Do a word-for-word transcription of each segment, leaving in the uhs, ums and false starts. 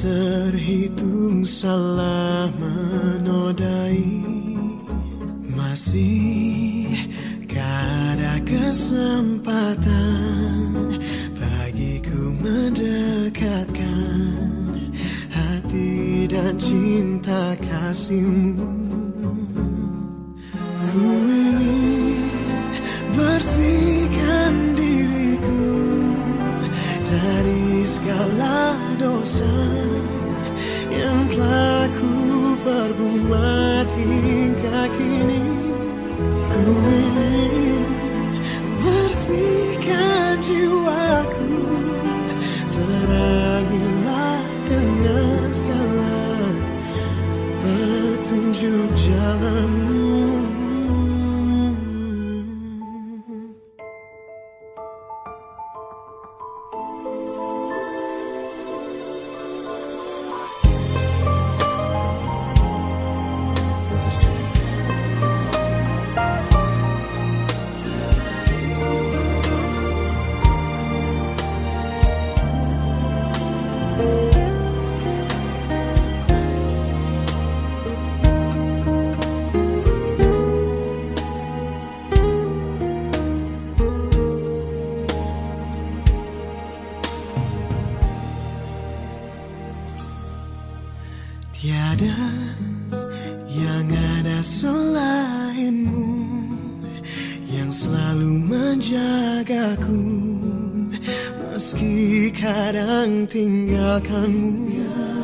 terhitung salah menodai. Masih ada kesempatan bagiku mendekatkan hati dan cinta kasihmu. Ku ingin bersihkan diriku dari segala dosa yang telah ku perbuat hingga kini. Ku ingin bersihkan jiwaku, terangilah dengan segala petunjuk jalanmu. Tiada yang ada selainmu, yang selalu menjagaku, meski kadang tinggalkanmu.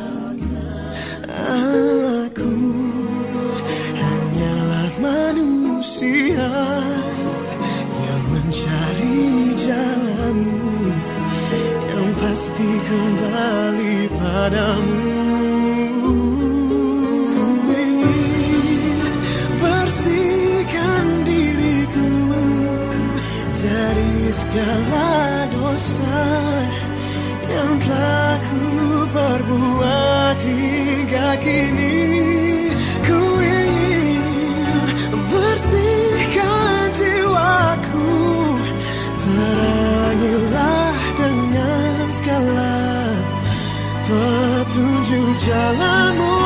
Aku hanyalah manusia yang mencari jalanmu, yang pasti kembali padamu. Dari segala dosa yang telah ku perbuat hingga kini. Ku ingin bersihkan jiwaku, terangilah dengan segala petunjuk jalanmu.